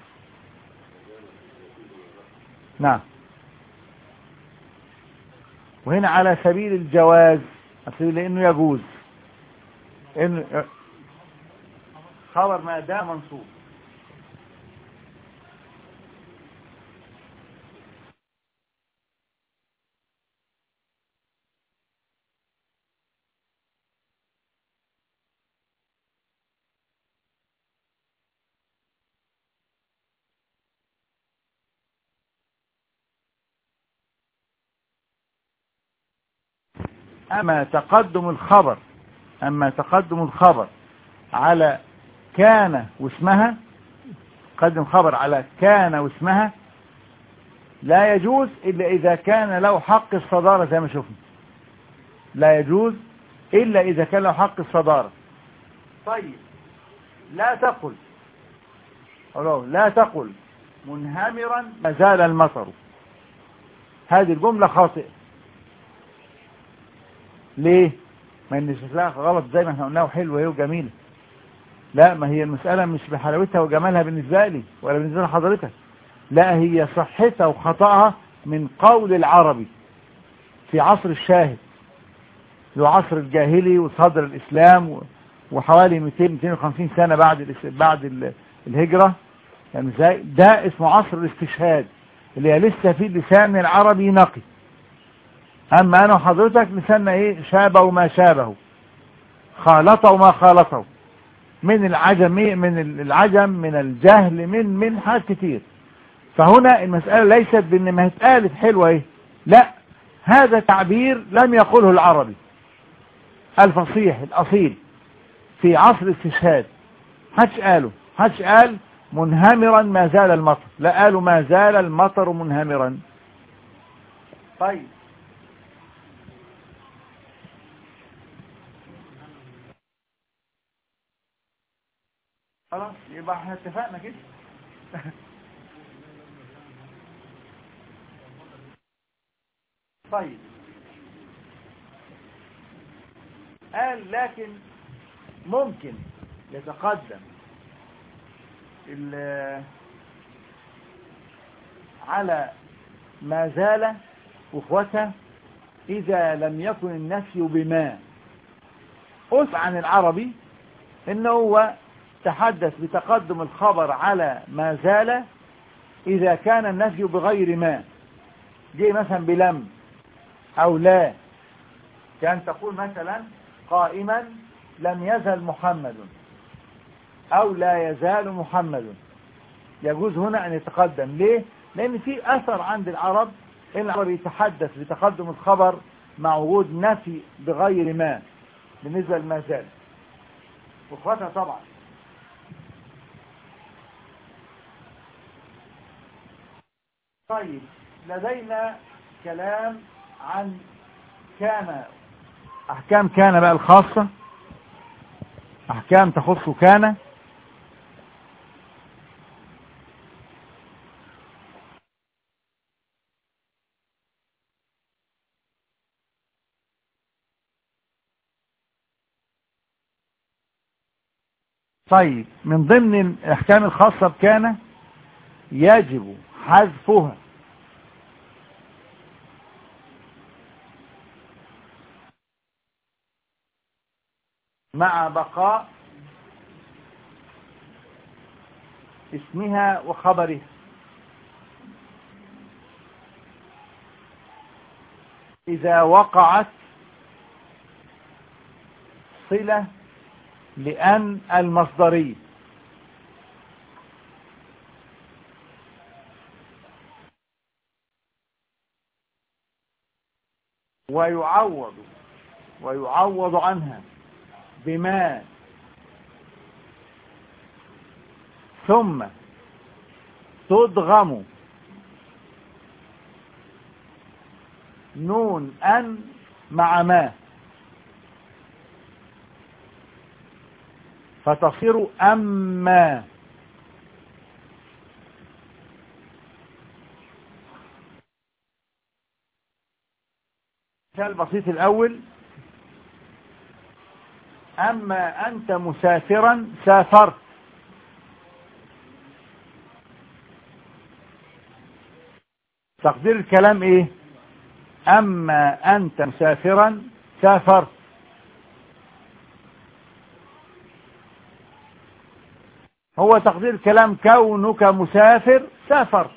نعم. وهنا على سبيل الجواز، لأنه يجوز إنه خبر ما دام منصوب. أما تقدم الخبر أما تقدم الخبر على كان واسمها، قدم خبر على كان واسمها لا يجوز إلا إذا كان له حق الصدارة زي ما شفنا. لا يجوز إلا إذا كان له حق الصدارة. طيب لا تقل لا تقل منهمرا ما زال المطر. هذه الجملة خاطئة. ليه؟ ما الناس شكلها غلط زي ما احنا قلناه حلوة اهي وجميلة. لا، ما هي المسألة مش بحلاوتها وجمالها بالنسبة لي ولا بالنسبة لحضرتك، لا، هي صحتها وخطأها من قول العربي في عصر الشاهد، اللي هو عصر الجاهلي وصدر الإسلام وحوالي مئتين مئتين وخمسين سنة بعد بعد الهجرة. يعني ازاي ده اسمه عصر الاستشهاد، اللي هي لسه في لسان العربي نقي. اما انا وحضرتك لساننا ايه؟ شابه وما شابه، خالطه وما خالطه، من العجم من العجم من الجهل من من حاجات كتير. فهنا المسألة ليست بان ما اتقالت حلوة ايه، لا، هذا تعبير لم يقوله العربي الفصيح الأصيل في عصر الاستشهاد. حدش قاله حدش قال منهمرا ما زال المطر، لا، قالوا ما زال المطر منهمرا. طيب خلاص، يبقى احنا اتفقنا كده. طيب قال لكن ممكن يتقدم على ما زال واخوتها إذا لم يكن النفي بما. قلت عن العربي إنه هو تحدث بتقدم الخبر على ما زال إذا كان النفي بغير ما، جه مثلا بلم أو لا. كان تقول مثلا قائما لم يزل محمد أو لا يزال محمد، يجوز هنا أن يتقدم. ليه؟ لأن في أثر عند العرب إن العرب يتحدث بتقدم الخبر مع وجود نفي بغير ما بالنسبة لما زال واخواتها طبعا. طيب لدينا كلام عن كان، أحكام كان بقى الخاصة، أحكام تخص كان. طيب من ضمن الأحكام الخاصة بكان يجب حذفها مع بقاء اسمها وخبرها. إذا وقعت صلة لأن المصدرية. ويعوض ويعوض عنها بما ثم تدغم نون أن مع ما فتصير أما. مثال بسيط الأول: أما أنت مسافرا سافرت. تقدير الكلام إيه؟ أما أنت مسافرا سافرت. هو تقدير الكلام كونك مسافر سافرت،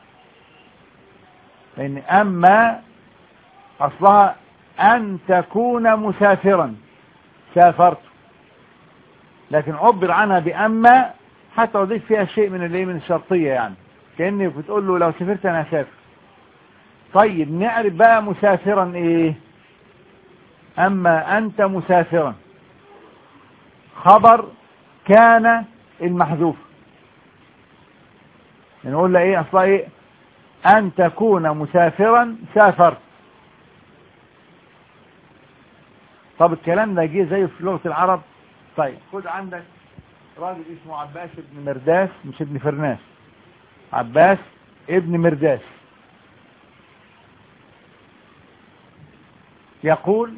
لأن أما أصلها أن تكون مسافرا سافرت، لكن عبر عنها بأما حتى أضيف فيها شيء من اللي من الشرطية، يعني كأني بتقول له لو سافرت أنا سافر. طيب نعرف بقى مسافرا إيه؟ أما أنت مسافرا خبر كان المحذوف، نقول له إيه أصلا؟ إيه؟ أن تكون مسافرا سافرت. طب الكلام ده جه زيه في لغة العرب. طيب خد عندك راجل اسمه عباس ابن مرداس، مش ابن فرناس، عباس ابن مرداس، يقول: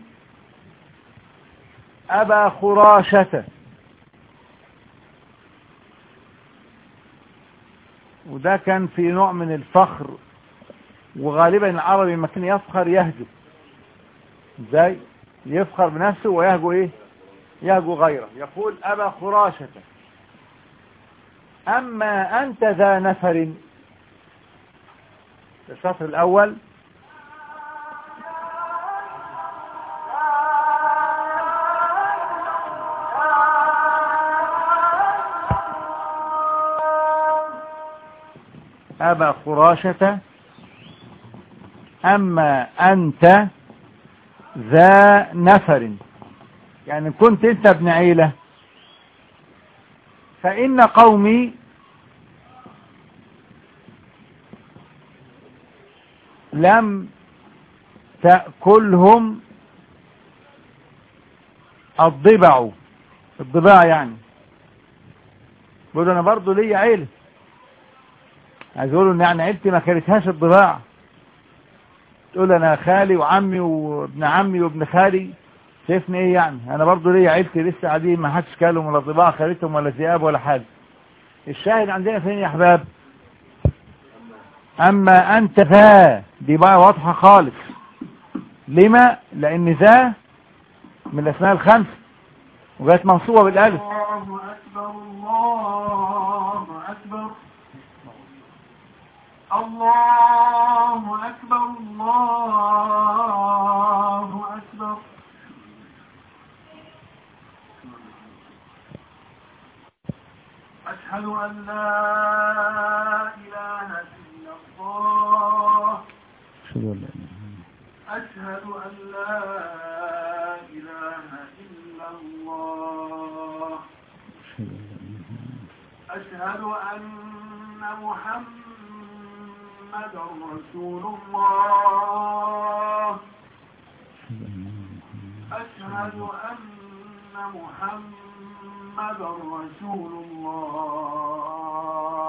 أبا خراشة. وده كان في نوع من الفخر، وغالبا العربي لما كان يفخر يهجو. ازاي يفخر بنفسه ويهجو ايه؟ يهجو غيره. يقول: أبا خراشة أما أنت ذا نفر. الشطر الأول: أبا خراشة أما أنت ذا نفر، يعني كنت أنت ابن عيلة، فإن قومي لم تأكلهم الضبع. الضباع يعني بيقولوا أنا برضو لي عيلة، عايز يقولوا إن يعني عيلتي ما كانتهاش الضباع. تقول أنا خالي وعمي وابن عمي وابن خالي، شايفني إيه يعني؟ أنا برضو لي عيلتي لسه قاعدين ما حدش كالهم ولا ضباع خالتهم ولا ذئاب ولا حاجة. الشاهد عندنا فين يا أحباب؟ أما أنت ذا، دي بقى واضحة خالص. لما؟ لأن ذا من الأسماء الخمسة وجاءت منصوبة بالألف. الله أكبر الله أكبر الله أكبر الله أكبر. أشهد أن لا إله إلا الله. أشهد أن لا إله إلا الله. أشهد أن محمد رسول الله. أشهد أن محمد رسول الله.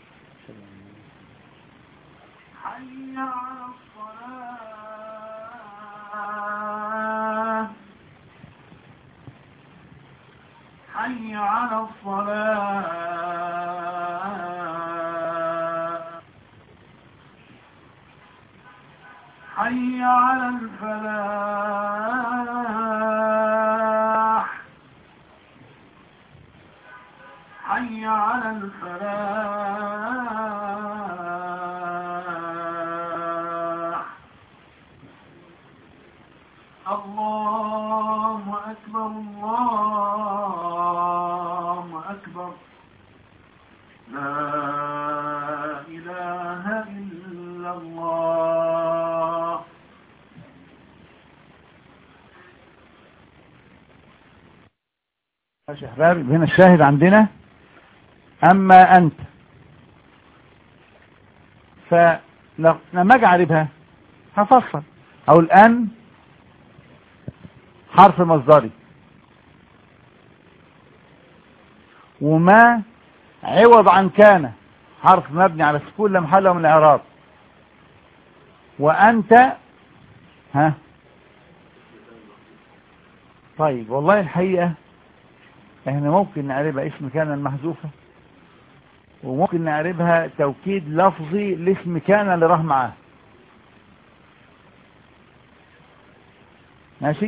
حي على الصلاة. حي على الصلاة. حي على الفلاح. حي على الفلاح. الله أكبر الله أكبر لا إله إلا الله. يا شباب هنا الشاهد عندنا أما أنت، فلما أجي أعربها هفصل أو الآن حرف مصدري، وما عوض عن كان حرف مبني على السكون لا محل له من الإعراب، وأنت ها طيب. والله الحقيقة احنا ممكن نعربها اسم كان المحذوفة، وممكن نعربها توكيد لفظي لاسم كان اللي راح معاه، ماشي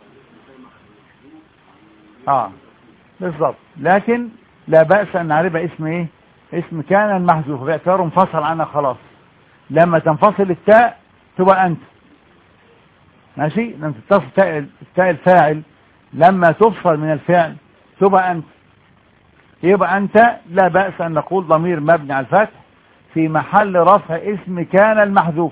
اه بالظبط. لكن لا بأس ان نعربها اسم ايه، اسم كان المحذوف باعتباره انفصل عنها خلاص. لما تنفصل التاء تبقى انت، ماشي. لما تتصل التاء الفاعل لما تفصل من الفعل تبقى انت، يبقى انت لا بأس ان نقول ضمير مبني على الفتح في محل رفع اسم كان المحذوف،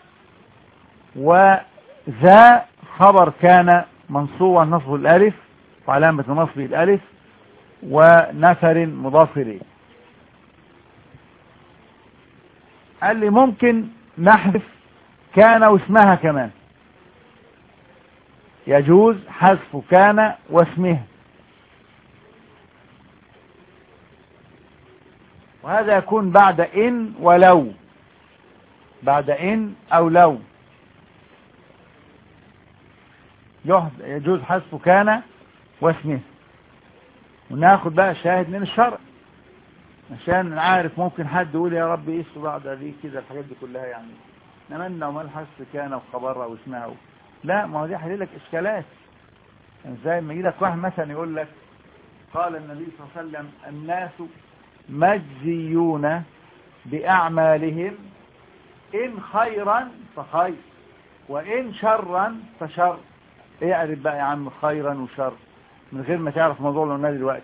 وذا خبر كان منصوبا نصب الالف وعلامة نصبه الالف، ونفر مضاف اليه. قال لي ممكن نحذف كان واسمها كمان، يجوز حذف كان واسمها، وهذا يكون بعد إن ولو، بعد إن أو لو يجوز حذف كان واسمه. وناخد بقى شاهد من الشرع عشان نعرف. ممكن حد يقول يا رب ايه بعد دي كده الحاجات دي كلها، يعني نمنا وما حذف كان وخبرها واسمها. لا، ما هو دي هيحل لك اشكالات. يعني زي ما يجي لك واحد مثلا يقول لك قال النبي صلى الله عليه وسلم الناس مجزيون بأعمالهم إن خيرا فخير وإن شرا فشر. اعرف بقى يا عم خيرا وشر من غير ما تعرف موضوع اللي قلناه دلوقتي.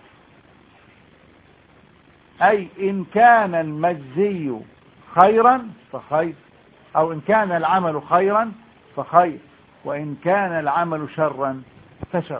أي إن كان المجزي خيرا فخير، أو إن كان العمل خيرا فخير، وإن كان العمل شرا فشر.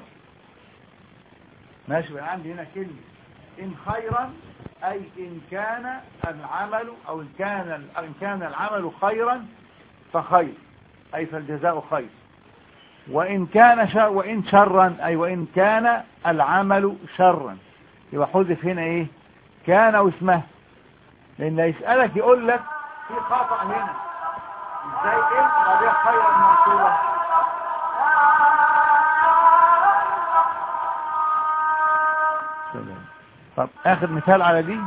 ماشي بقى عندي هنا كلمة إن خيرا، أي إن كان العمل أو إن كان إن كان العمل خيرا فخير، أي فالجزاء خير. وإن كان شر وإن شرا، أي وإن كان العمل شرا. يبقى حذف هنا إيه كان واسمها، لأن يسألك يقول لك في خطأ هنا إزاي إن غير خيرا منصوبة. طب آخر مثال على دي،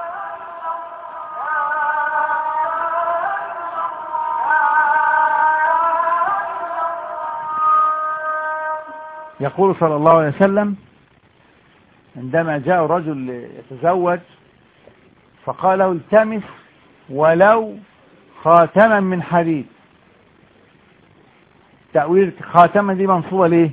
يقول صلى الله عليه وسلم عندما جاء رجل يتزوج فقال له التمس ولو خاتما من حديد. تأويل خاتما دي منصوبة ليه؟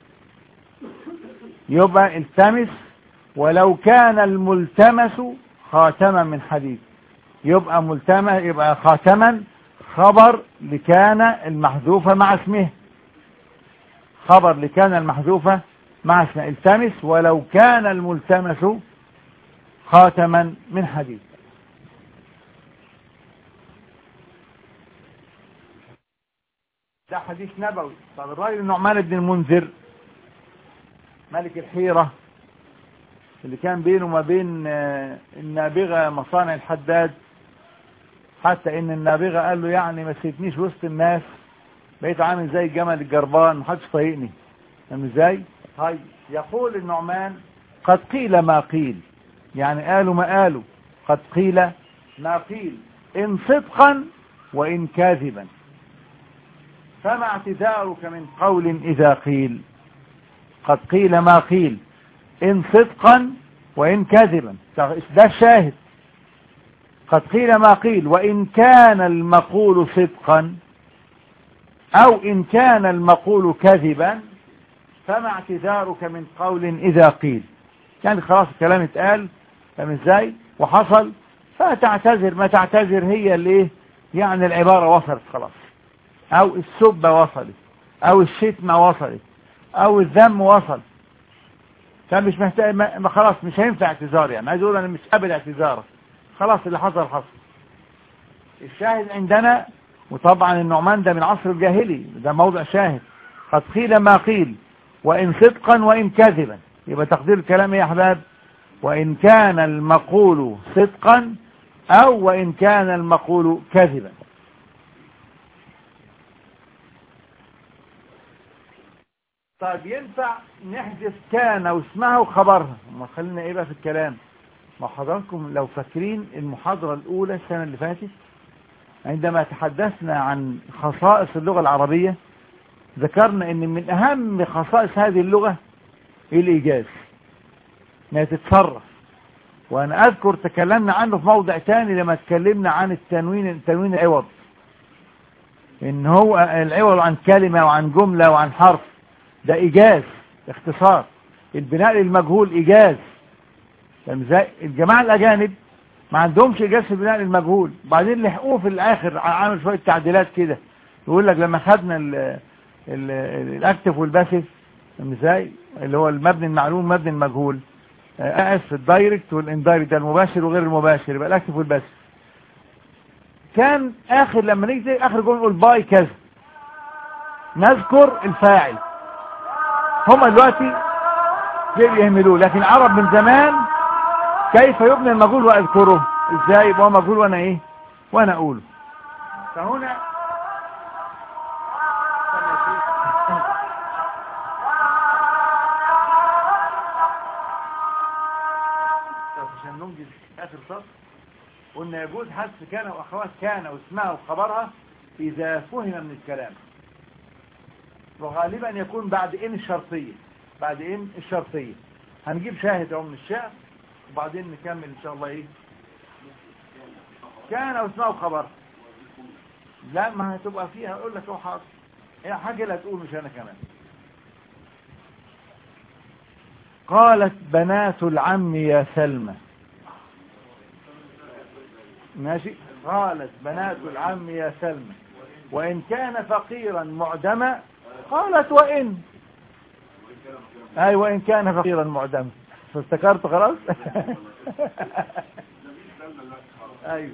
يبقى التمس ولو كان الملتمس خاتما من حديد. يبقى ملتمس يبقى خاتما خبر لكان المحذوفة مع اسمه، خبر لكان المحذوفة مع اسمه. التمس ولو كان الملتمس خاتما من حديد. ده حديث نبوي. طب الراجل النعمان بن المنذر ملك الحيرة اللي كان بينه وما بين النابغة مصانع الحداد، حتى ان النابغة قال له يعني ما سيبنيش وسط الناس، بقيت عامل زي الجمل الجربان محدش طايقني. فاهم ازاي؟ طيب يقول النعمان قد قيل ما قيل، يعني قالوا ما قالوا، قد قيل ما قيل ان صدقا وان كاذبا، فما اعتذارك من قول اذا قيل. قد قيل ما قيل ان صدقا وان كاذبا، ده الشاهد. قد قيل ما قيل وان كان المقول صدقا أو إن كان المقول كذبا فما اعتذارك من قول إذا قيل. يعني خلاص الكلام اتقال، فاهم ازاي وحصل، فتعتذر. ما تعتذر هي اللي ايه يعني العبارة وصلت خلاص، او السبة وصلت، او الشتمة وصلت، او الذم وصل، فمش محتاج ما خلاص مش هينفع اعتذار. يعني عايز اقول انا مش قابل اعتذارك، خلاص اللي حصل حصل. الشاهد عندنا، وطبعا النعمان ده من عصر الجاهلي، ده موضع شاهد، قد قيل ما قيل وإن صدقا وإن كذبا. يبقى تقدير الكلام يا أحباب وإن كان المقول صدقا أو وإن كان المقول كذبا. طيب ينفع نحذف كان واسمها وخبرها؟ ما خلينا ايه بقى في الكلام. ما حضراتكم لو فاكرين المحاضرة الأولى السنة اللي فاتت عندما تحدثنا عن خصائص اللغة العربية، ذكرنا ان من اهم خصائص هذه اللغة الايجاز، انها تتصرف. وانا اذكر تكلمنا عنه في موضع تاني لما تكلمنا عن التنوين التنوين العوض، ان هو العوض عن كلمة وعن جملة وعن حرف، ده ايجاز اختصار. البناء للمجهول ايجاز. الجماعة الاجانب ما عندهمش ايجاز في البناء للمجهول، بعدين لحقوه في الاخر عامل شوية تعديلات كده، يقول لك لما خدنا ال الاكتف والباسف ازاي اللي هو المبني المعلوم مبني المجهول، اسف الدايركت والاندايركت، ده المباشر وغير المباشر، يبقى الاكتف والباسف. كان اخر لما نيجي اخر جمله نقول باي كذا، نذكر الفاعل. هم دلوقتي يهملوه، لكن العرب من زمان كيف يبني المجهول واذكره ازاي، يبقى هو مجهول وانا ايه وانا اقوله. فهنا عشان ننجز اخر سطر قلنا يجوز حذف كان واخوات كان واسمها وخبرها اذا فهم من الكلام، وغالبا يكون بعد ان الشرطيه. بعد ان الشرطيه هنجيب شاهد او من الشعر وبعدين نكمل ان شاء الله. ايه كان واسمها وخبرها؟ لا ما هتبقى فيها اقول لك اهو حاضر، هي حاجه اللي هتقول مش انا كمان. قالت بنات العم يا سلمى، ماشي. قالت بنات العم يا سلمى وإن كان فقيرا معدما. قالت وإن أي وإن كان فقيرا معدما، فافتكرت خلاص. أيوه.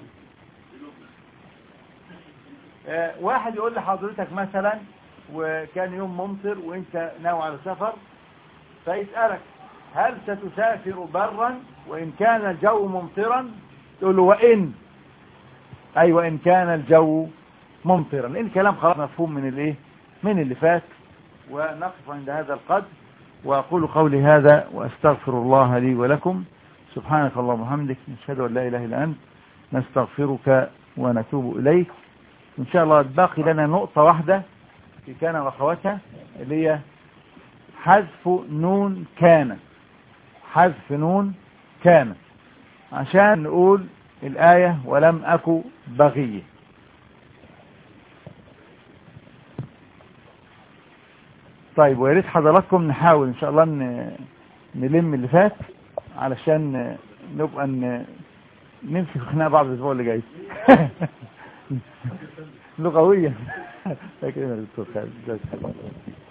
آه واحد يقول لحضرتك مثلا وكان يوم ممطر وانت ناوي على سفر، فيسألك هل ستسافر برا وإن كان الجو ممطرا؟ تقول له وإن أي وإن كان الجو ممطرا، لأن الكلام خلاص مفهوم من الايه من اللي فات. ونقف عند هذا القدر، وأقول قولي هذا وأستغفر الله لي ولكم. سبحانك اللهم وبحمدك، نشهد أن لا إله إلا أنت، نستغفرك ونتوب إليك. إن شاء الله باقي لنا نقطة واحدة في كان وأخواتها، اللي هي حذف نون كان. حذف نون كان عشان نقول الآية ولم أكو بغية. طيب وياريت حضراتكم نحاول إن شاء الله نلم اللي فات علشان نبقى نمسك خناق بعض الأسبوع اللي جاي. لغويا.